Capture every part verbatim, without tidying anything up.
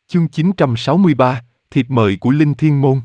Chương chín trăm sáu mươi ba, thiệp mời của Linh Thiên Môn.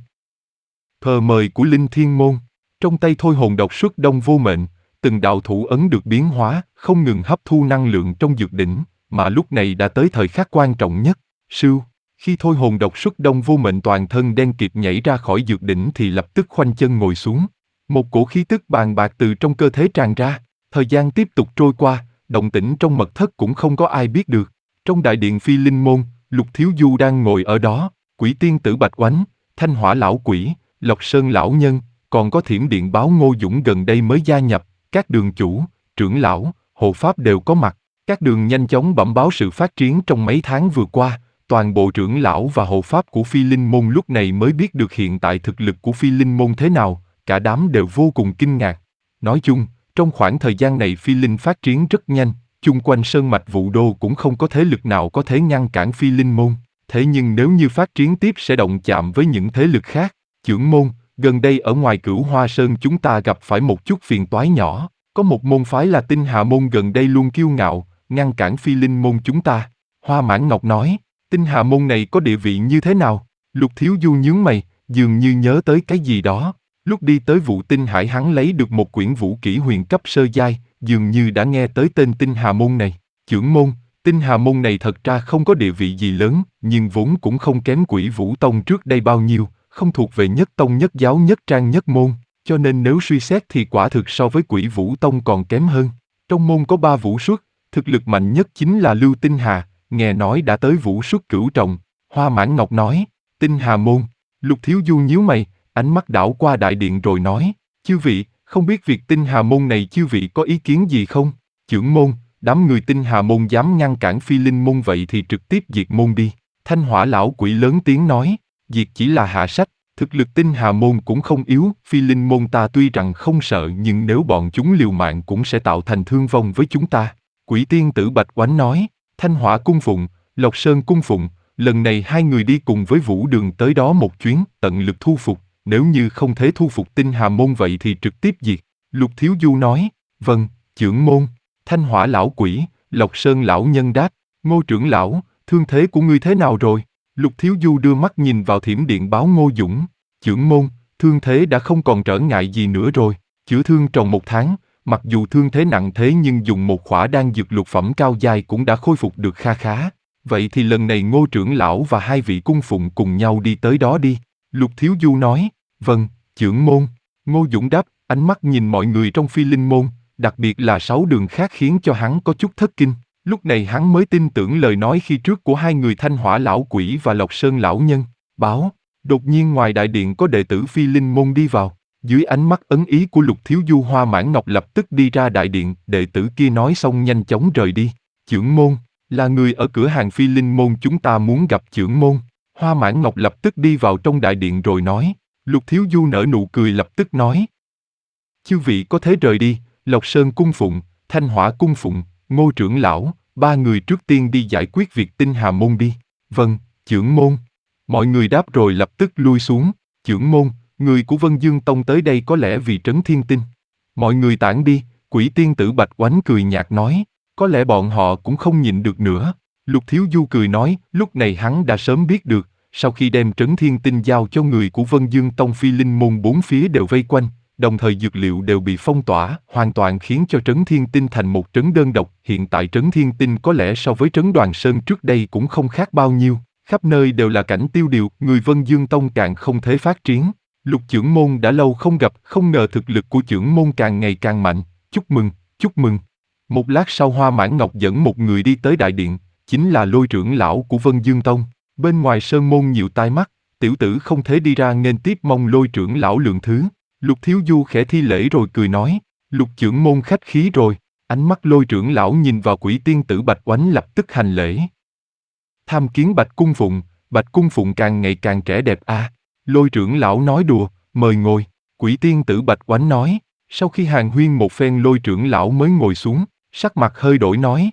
Thờ mời của Linh Thiên Môn. Trong tay thôi hồn độc xuất đông vô mệnh, từng đạo thủ ấn được biến hóa, không ngừng hấp thu năng lượng trong dược đỉnh, mà lúc này đã tới thời khắc quan trọng nhất. Sưu, khi thôi hồn độc xuất đông vô mệnh toàn thân đen kịt nhảy ra khỏi dược đỉnh thì lập tức khoanh chân ngồi xuống. Một cổ khí tức bàn bạc từ trong cơ thể tràn ra. Thời gian tiếp tục trôi qua, động tĩnh trong mật thất cũng không có ai biết được. Trong đại điện Phi Linh Môn, Lục Thiếu Du đang ngồi ở đó, Quỷ Tiên Tử Bạch Oánh, Thanh Hỏa Lão Quỷ, Lộc Sơn Lão Nhân, còn có Thiểm Điện Báo Ngô Dũng gần đây mới gia nhập, các đường chủ, trưởng lão, hộ pháp đều có mặt. Các đường nhanh chóng bẩm báo sự phát triển trong mấy tháng vừa qua, toàn bộ trưởng lão và hộ pháp của Phi Linh Môn lúc này mới biết được hiện tại thực lực của Phi Linh Môn thế nào, cả đám đều vô cùng kinh ngạc. Nói chung, trong khoảng thời gian này Phi Linh phát triển rất nhanh, chung quanh sơn mạch Vũ Đô cũng không có thế lực nào có thể ngăn cản Phi Linh Môn. Thế nhưng nếu như phát triển tiếp sẽ động chạm với những thế lực khác. Trưởng môn, gần đây ở ngoài Cửu Hoa Sơn chúng ta gặp phải một chút phiền toái nhỏ. Có một môn phái là Tinh Hà Môn gần đây luôn kiêu ngạo, ngăn cản Phi Linh Môn chúng ta. Hoa Mãn Ngọc nói, Tinh Hà Môn này có địa vị như thế nào? Lục Thiếu Du nhướng mày, dường như nhớ tới cái gì đó. Lúc đi tới Vũ Tinh Hải hắn lấy được một quyển vũ kỹ huyền cấp sơ giai, dường như đã nghe tới tên Tinh Hà Môn này. Trưởng môn, Tinh Hà Môn này thật ra không có địa vị gì lớn, nhưng vốn cũng không kém Quỷ Vũ Tông trước đây bao nhiêu, không thuộc về nhất tông nhất giáo nhất trang nhất môn, cho nên nếu suy xét thì quả thực so với Quỷ Vũ Tông còn kém hơn. Trong môn có ba vũ xuất, thực lực mạnh nhất chính là Lưu Tinh Hà, nghe nói đã tới vũ xuất cửu trọng. Hoa Mãn Ngọc nói, Tinh Hà Môn. Lục Thiếu Du nhíu mày, ánh mắt đảo qua đại điện rồi nói, chư vị, không biết việc Tinh Hà Môn này chư vị có ý kiến gì không? Trưởng môn, đám người Tinh Hà Môn dám ngăn cản Phi Linh Môn vậy thì trực tiếp diệt môn đi. Thanh Hỏa Lão Quỷ lớn tiếng nói, diệt chỉ là hạ sách, thực lực Tinh Hà Môn cũng không yếu, Phi Linh Môn ta tuy rằng không sợ nhưng nếu bọn chúng liều mạng cũng sẽ tạo thành thương vong với chúng ta. Quỷ Tiên Tử Bạch Oánh nói, Thanh Hỏa cung phụng, Lộc Sơn cung phụng, lần này hai người đi cùng với Vũ Đường tới đó một chuyến, tận lực thu phục, nếu như không thể thu phục Tinh Hà Môn vậy thì trực tiếp diệt. Lục Thiếu Du nói, vâng, trưởng môn. Thanh Hỏa Lão Quỷ, Lộc Sơn Lão Nhân đáp, Ngô trưởng lão, thương thế của ngươi thế nào rồi? Lục Thiếu Du đưa mắt nhìn vào Thiểm Điện Báo Ngô Dũng, trưởng môn, thương thế đã không còn trở ngại gì nữa rồi, chữa thương tròn một tháng, mặc dù thương thế nặng thế nhưng dùng một khỏa đan dược lục phẩm cao giai cũng đã khôi phục được kha khá. Vậy thì lần này Ngô trưởng lão và hai vị cung phụng cùng nhau đi tới đó đi. Lục Thiếu Du nói, vâng, trưởng môn. Ngô Dũng đáp, ánh mắt nhìn mọi người trong Phi Linh Môn, đặc biệt là sáu đường khác khiến cho hắn có chút thất kinh. Lúc này hắn mới tin tưởng lời nói khi trước của hai người Thanh Hỏa Lão Quỷ và Lộc Sơn Lão Nhân. Báo, đột nhiên ngoài đại điện có đệ tử Phi Linh Môn đi vào. Dưới ánh mắt ấn ý của Lục Thiếu Du, Hoa Mãn Ngọc lập tức đi ra đại điện, đệ tử kia nói xong nhanh chóng rời đi. Trưởng môn, là người ở cửa hàng Phi Linh Môn chúng ta muốn gặp trưởng môn. Hoa Mãn Ngọc lập tức đi vào trong đại điện rồi nói. Lục Thiếu Du nở nụ cười lập tức nói. Chư vị có thể rời đi, Lộc Sơn cung phụng, Thanh Hỏa cung phụng, Ngô trưởng lão, ba người trước tiên đi giải quyết việc Tinh Hà Môn đi. Vâng, trưởng môn. Mọi người đáp rồi lập tức lui xuống. Trưởng môn, người của Vân Dương Tông tới đây có lẽ vì Trấn Thiên Tinh. Mọi người tản đi, Quỷ Tiên Tử Bạch Oánh cười nhạt nói, có lẽ bọn họ cũng không nhịn được nữa. Lục Thiếu Du cười nói, lúc này hắn đã sớm biết được, sau khi đem Trấn Thiên Tinh giao cho người của Vân Dương Tông, Phi Linh Môn bốn phía đều vây quanh, đồng thời dược liệu đều bị phong tỏa, hoàn toàn khiến cho Trấn Thiên Tinh thành một trấn đơn độc. Hiện tại Trấn Thiên Tinh có lẽ so với Trấn Đoàn Sơn trước đây cũng không khác bao nhiêu, khắp nơi đều là cảnh tiêu điều, người Vân Dương Tông càng không thể phát triển. Lục trưởng môn đã lâu không gặp, không ngờ thực lực của trưởng môn càng ngày càng mạnh, chúc mừng, chúc mừng. Một lát sau Hoa Mãn Ngọc dẫn một người đi tới đại điện, chính là Lôi trưởng lão của Vân Dương Tông. Bên ngoài sơn môn nhiều tai mắt, tiểu tử không thể đi ra nghênh tiếp, mong Lôi trưởng lão lượng thứ. Lục Thiếu Du khẽ thi lễ rồi cười nói, Lục trưởng môn khách khí rồi. Ánh mắt Lôi trưởng lão nhìn vào Quỷ Tiên Tử Bạch Oánh lập tức hành lễ. Tham kiến Bạch cung phụng, Bạch cung phụng càng ngày càng trẻ đẹp a. À. Lôi trưởng lão nói đùa, mời ngồi. Quỷ Tiên Tử Bạch Oánh nói. Sau khi hàn huyên một phen Lôi trưởng lão mới ngồi xuống, sắc mặt hơi đổi nói.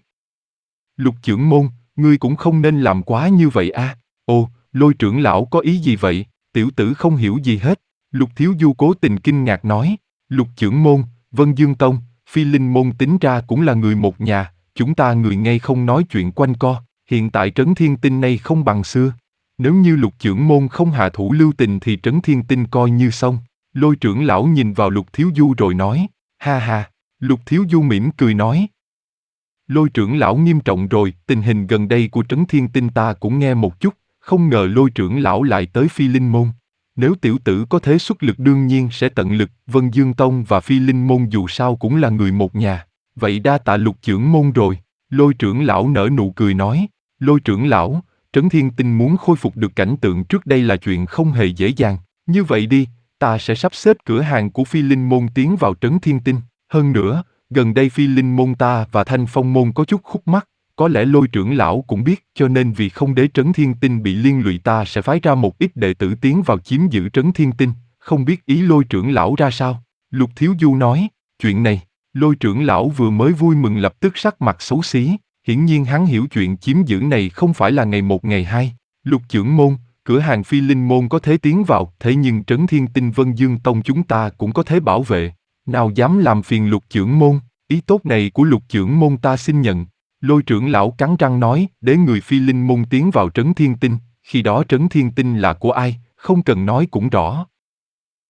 Lục trưởng môn, ngươi cũng không nên làm quá như vậy a. À. Ồ, Lôi trưởng lão có ý gì vậy? Tiểu tử không hiểu gì hết. Lục Thiếu Du cố tình kinh ngạc nói. Lục trưởng môn, Vân Dương Tông, Phi Linh Môn tính ra cũng là người một nhà, chúng ta người ngay không nói chuyện quanh co, hiện tại Trấn Thiên Tinh này không bằng xưa, Nếu như Lục trưởng môn không hạ thủ lưu tình thì Trấn Thiên Tinh coi như xong. Lôi trưởng lão nhìn vào Lục Thiếu Du rồi nói, ha ha. Lục Thiếu Du mỉm cười nói, Lôi trưởng lão nghiêm trọng rồi, tình hình gần đây của Trấn Thiên Tinh ta cũng nghe một chút, không ngờ Lôi trưởng lão lại tới Phi Linh Môn. Nếu tiểu tử có thế xuất lực đương nhiên sẽ tận lực, Vân Dương Tông và Phi Linh Môn dù sao cũng là người một nhà. Vậy đa tạ Lục trưởng môn rồi. Lôi trưởng lão nở nụ cười nói, Lôi trưởng lão, Trấn Thiên Tinh muốn khôi phục được cảnh tượng trước đây là chuyện không hề dễ dàng. Như vậy đi, ta sẽ sắp xếp cửa hàng của Phi Linh Môn tiến vào Trấn Thiên Tinh. Hơn nữa, gần đây Phi Linh Môn ta và Thanh Phong Môn có chút khúc mắc, có lẽ Lôi trưởng lão cũng biết, cho nên vì không để Trấn Thiên Tinh bị liên lụy ta sẽ phái ra một ít đệ tử tiến vào chiếm giữ Trấn Thiên Tinh, không biết ý Lôi trưởng lão ra sao? Lục Thiếu Du nói, chuyện này, Lôi trưởng lão vừa mới vui mừng lập tức sắc mặt xấu xí, hiển nhiên hắn hiểu chuyện chiếm giữ này không phải là ngày một ngày hai. Lục trưởng môn, cửa hàng Phi Linh Môn có thể tiến vào, thế nhưng Trấn Thiên Tinh Vân Dương Tông chúng ta cũng có thể bảo vệ. Nào dám làm phiền Lục trưởng môn, ý tốt này của Lục trưởng môn ta xin nhận. Lôi trưởng lão cắn răng nói, để người Phi Linh Môn tiến vào Trấn Thiên Tinh, khi đó Trấn Thiên Tinh là của ai, không cần nói cũng rõ.